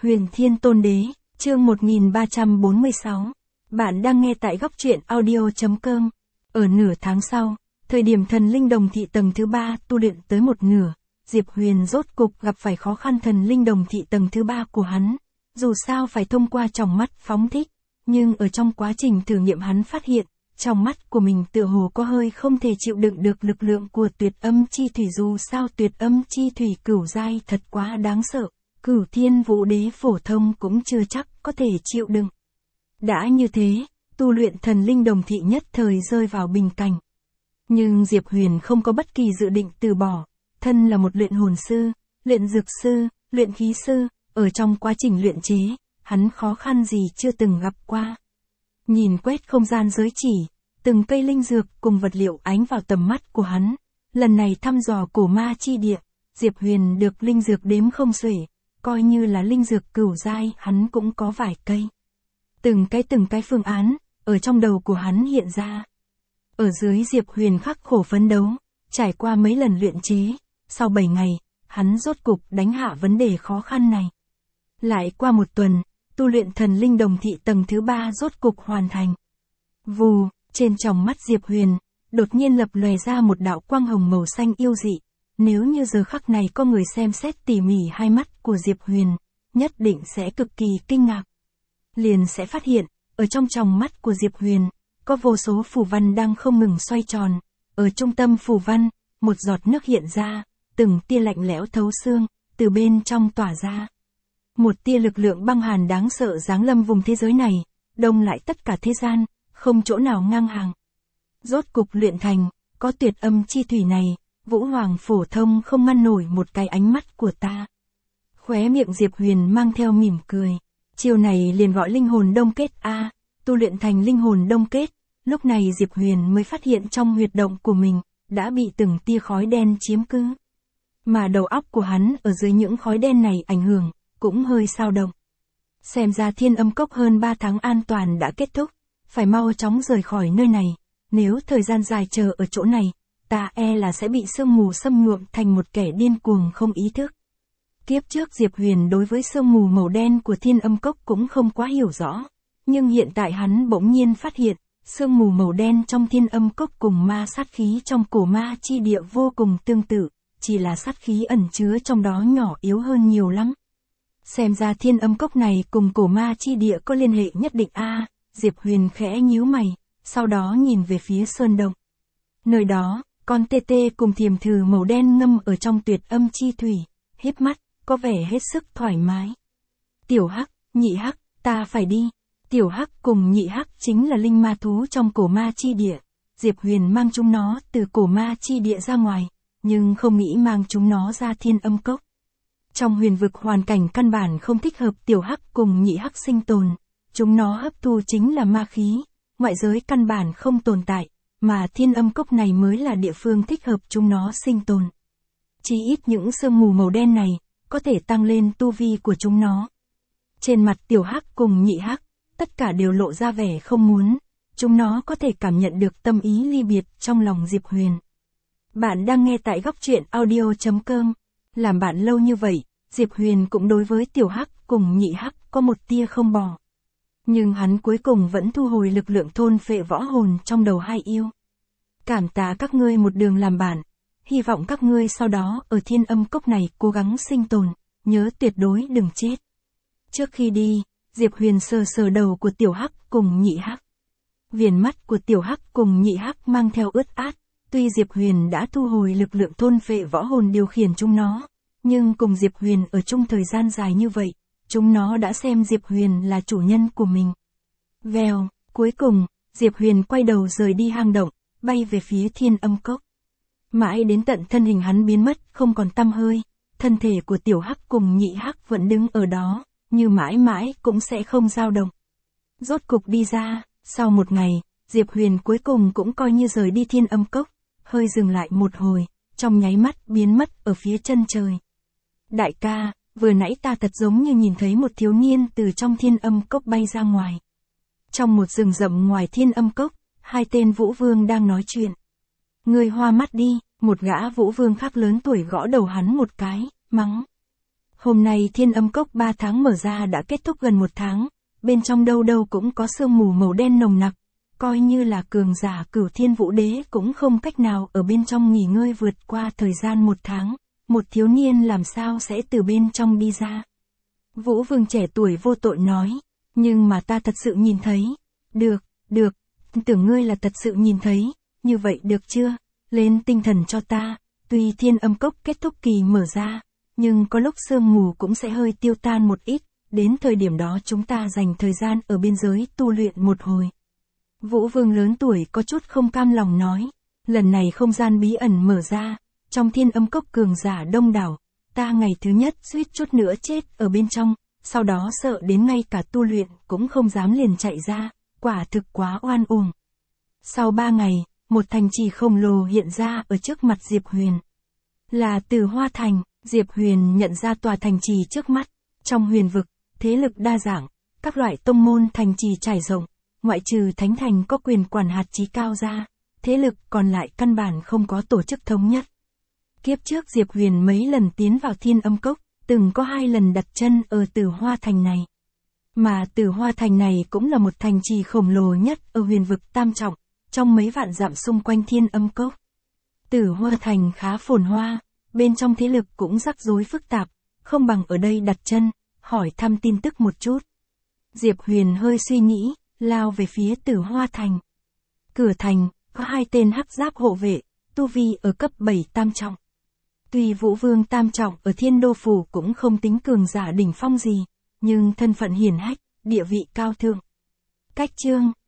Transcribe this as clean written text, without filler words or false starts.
Huyền Thiên Tôn Đế, chương 1346. Bạn đang nghe tại góc truyện audio.com. Ở nửa tháng sau, thời điểm thần linh đồng thị tầng thứ 3 tu luyện tới một nửa, Diệp Huyền rốt cục gặp phải khó khăn. Thần linh đồng thị tầng thứ 3 của hắn, dù sao phải thông qua tròng mắt phóng thích, nhưng ở trong quá trình thử nghiệm hắn phát hiện, trong mắt của mình tựa hồ có hơi không thể chịu đựng được lực lượng của tuyệt âm chi thủy. Dù sao tuyệt âm chi thủy cửu giai thật quá đáng sợ, Cửu Thiên Vũ Đế phổ thông cũng chưa chắc có thể chịu đựng. Đã như thế, tu luyện thần linh đồng thị nhất thời rơi vào bình cảnh. Nhưng Diệp Huyền không có bất kỳ dự định từ bỏ, thân là một luyện hồn sư, luyện dược sư, luyện khí sư, ở trong quá trình luyện chế, hắn khó khăn gì chưa từng gặp qua. Nhìn quét không gian giới chỉ, từng cây linh dược cùng vật liệu ánh vào tầm mắt của hắn. Lần này thăm dò cổ ma chi địa, Diệp Huyền được linh dược đếm không xuể, coi như là linh dược cửu giai hắn cũng có vài cây. Từng cái phương án, ở trong đầu của hắn hiện ra. Ở dưới Diệp Huyền khắc khổ phấn đấu, trải qua mấy lần luyện chế, sau 7 ngày, hắn rốt cục đánh hạ vấn đề khó khăn này. Lại qua một tuần, tu luyện thần linh đồng thị tầng thứ 3 rốt cục hoàn thành. Vù, trên tròng mắt Diệp Huyền, đột nhiên lập lòe ra một đạo quang hồng màu xanh yêu dị. Nếu như giờ khắc này có người xem xét tỉ mỉ hai mắt của Diệp Huyền, nhất định sẽ cực kỳ kinh ngạc. Liền sẽ phát hiện, ở trong tròng mắt của Diệp Huyền, có vô số phù văn đang không ngừng xoay tròn. Ở trung tâm phù văn, một giọt nước hiện ra, từng tia lạnh lẽo thấu xương, từ bên trong tỏa ra. Một tia lực lượng băng hàn đáng sợ giáng lâm vùng thế giới này, đông lại tất cả thế gian, không chỗ nào ngang hàng. Rốt cục luyện thành, có tuyệt âm chi thủy này, Vũ Hoàng phổ thông không ngăn nổi một cái ánh mắt của ta. Khóe miệng Diệp Huyền mang theo mỉm cười. Chiều này liền gọi linh hồn đông kết a, tu luyện thành linh hồn đông kết. Lúc này Diệp Huyền mới phát hiện trong huyệt động của mình, đã bị từng tia khói đen chiếm cứ. Mà đầu óc của hắn ở dưới những khói đen này ảnh hưởng, cũng hơi dao động. Xem ra Thiên Âm Cốc hơn 3 tháng an toàn đã kết thúc, phải mau chóng rời khỏi nơi này. Nếu thời gian dài chờ ở chỗ này, ta là sẽ bị sương mù xâm nhuộm thành một kẻ điên cuồng không ý thức. Kiếp trước Diệp Huyền đối với sương mù màu đen của Thiên Âm Cốc cũng không quá hiểu rõ, nhưng hiện tại hắn bỗng nhiên phát hiện, sương mù màu đen trong Thiên Âm Cốc cùng ma sát khí trong cổ ma chi địa vô cùng tương tự, chỉ là sát khí ẩn chứa trong đó nhỏ yếu hơn nhiều lắm. Xem ra Thiên Âm Cốc này cùng cổ ma chi địa có liên hệ nhất định a. Diệp Huyền khẽ nhíu mày, sau đó nhìn về phía sơn động. Nơi đó, con tê tê cùng thiềm thử màu đen ngâm ở trong tuyệt âm chi thủy, híp mắt, có vẻ hết sức thoải mái. Tiểu Hắc, Nhị Hắc, ta phải đi. Tiểu Hắc cùng Nhị Hắc chính là linh ma thú trong cổ ma chi địa. Diệp Huyền mang chúng nó từ cổ ma chi địa ra ngoài, nhưng không nghĩ mang chúng nó ra Thiên Âm Cốc. Trong huyền vực hoàn cảnh căn bản không thích hợp Tiểu Hắc cùng Nhị Hắc sinh tồn. Chúng nó hấp thu chính là ma khí, ngoại giới căn bản không tồn tại, mà Thiên Âm Cốc này mới là địa phương thích hợp chúng nó sinh tồn. Chỉ ít những sương mù màu đen này, có thể tăng lên tu vi của chúng nó. Trên mặt Tiểu Hắc cùng Nhị Hắc, tất cả đều lộ ra vẻ không muốn, chúng nó có thể cảm nhận được tâm ý ly biệt trong lòng Diệp Huyền. Bạn đang nghe tại góc truyện audio.com. Làm bạn lâu như vậy, Diệp Huyền cũng đối với Tiểu Hắc cùng Nhị Hắc có một tia không bỏ. Nhưng hắn cuối cùng vẫn thu hồi lực lượng thôn phệ võ hồn trong đầu hai yêu. Cảm tạ các ngươi một đường làm bạn, hy vọng các ngươi sau đó ở Thiên Âm Cốc này cố gắng sinh tồn, nhớ tuyệt đối đừng chết. Trước khi đi, Diệp Huyền sờ sờ đầu của Tiểu Hắc cùng Nhị Hắc. Viền mắt của Tiểu Hắc cùng Nhị Hắc mang theo ướt át, tuy Diệp Huyền đã thu hồi lực lượng thôn phệ võ hồn điều khiển chúng nó, nhưng cùng Diệp Huyền ở chung thời gian dài như vậy, chúng nó đã xem Diệp Huyền là chủ nhân của mình. Vèo, cuối cùng, Diệp Huyền quay đầu rời đi hang động, bay về phía Thiên Âm Cốc. Mãi đến tận thân hình hắn biến mất không còn tăm hơi, thân thể của Tiểu Hắc cùng Nhị Hắc vẫn đứng ở đó, như mãi mãi cũng sẽ không dao động. Rốt cục đi ra, sau một ngày, Diệp Huyền cuối cùng cũng coi như rời đi Thiên Âm Cốc, hơi dừng lại một hồi, trong nháy mắt biến mất ở phía chân trời. Đại ca, vừa nãy ta thật giống như nhìn thấy một thiếu niên từ trong Thiên Âm Cốc bay ra ngoài. Trong một rừng rậm ngoài Thiên Âm Cốc, hai tên vũ vương đang nói chuyện. Ngươi hoa mắt đi, một gã vũ vương khác lớn tuổi gõ đầu hắn một cái, mắng. Hôm nay Thiên Âm Cốc 3 tháng mở ra đã kết thúc gần 1 tháng, bên trong đâu đâu cũng có sương mù màu đen nồng nặc, coi như là cường giả Cửu Thiên Vũ Đế cũng không cách nào ở bên trong nghỉ ngơi vượt qua thời gian 1 tháng, một thiếu niên làm sao sẽ từ bên trong đi ra. Vũ Vương trẻ tuổi vô tội nói, nhưng mà ta thật sự nhìn thấy. Được, tưởng ngươi là thật sự nhìn thấy, như vậy được chưa, lên tinh thần cho ta, tuy Thiên Âm Cốc kết thúc kỳ mở ra, nhưng có lúc sương mù cũng sẽ hơi tiêu tan một ít, đến thời điểm đó chúng ta dành thời gian ở biên giới tu luyện một hồi. Vũ Vương lớn tuổi có chút không cam lòng nói, lần này không gian bí ẩn mở ra, trong Thiên Âm Cốc cường giả đông đảo, ta ngày thứ nhất suýt chút nữa chết ở bên trong, sau đó sợ đến ngay cả tu luyện cũng không dám liền chạy ra, quả thực quá oan uổng. Sau 3 ngày, một thành trì khổng lồ hiện ra ở trước mặt Diệp Huyền. Là Tử Hoa Thành. Diệp Huyền nhận ra tòa thành trì trước mắt, trong huyền vực, thế lực đa dạng, các loại tông môn thành trì trải rộng, ngoại trừ Thánh Thành có quyền quản hạt chí cao ra, thế lực còn lại căn bản không có tổ chức thống nhất. Kiếp trước Diệp Huyền mấy lần tiến vào Thiên Âm Cốc, từng có 2 lần đặt chân ở Tử Hoa Thành này. Mà Tử Hoa Thành này cũng là một thành trì khổng lồ nhất ở huyền vực tam trọng, trong mấy vạn dặm xung quanh Thiên Âm Cốc. Tử Hoa Thành khá phồn hoa, bên trong thế lực cũng rắc rối phức tạp, không bằng ở đây đặt chân, hỏi thăm tin tức một chút. Diệp Huyền hơi suy nghĩ, lao về phía Tử Hoa Thành. Cửa thành, có 2 tên hắc giáp hộ vệ, tu vi ở cấp 7 tam trọng. Tuy Vũ Vương tam trọng ở Thiên Đô Phủ cũng không tính cường giả đỉnh phong gì, nhưng thân phận hiển hách, địa vị cao thượng. Cách chương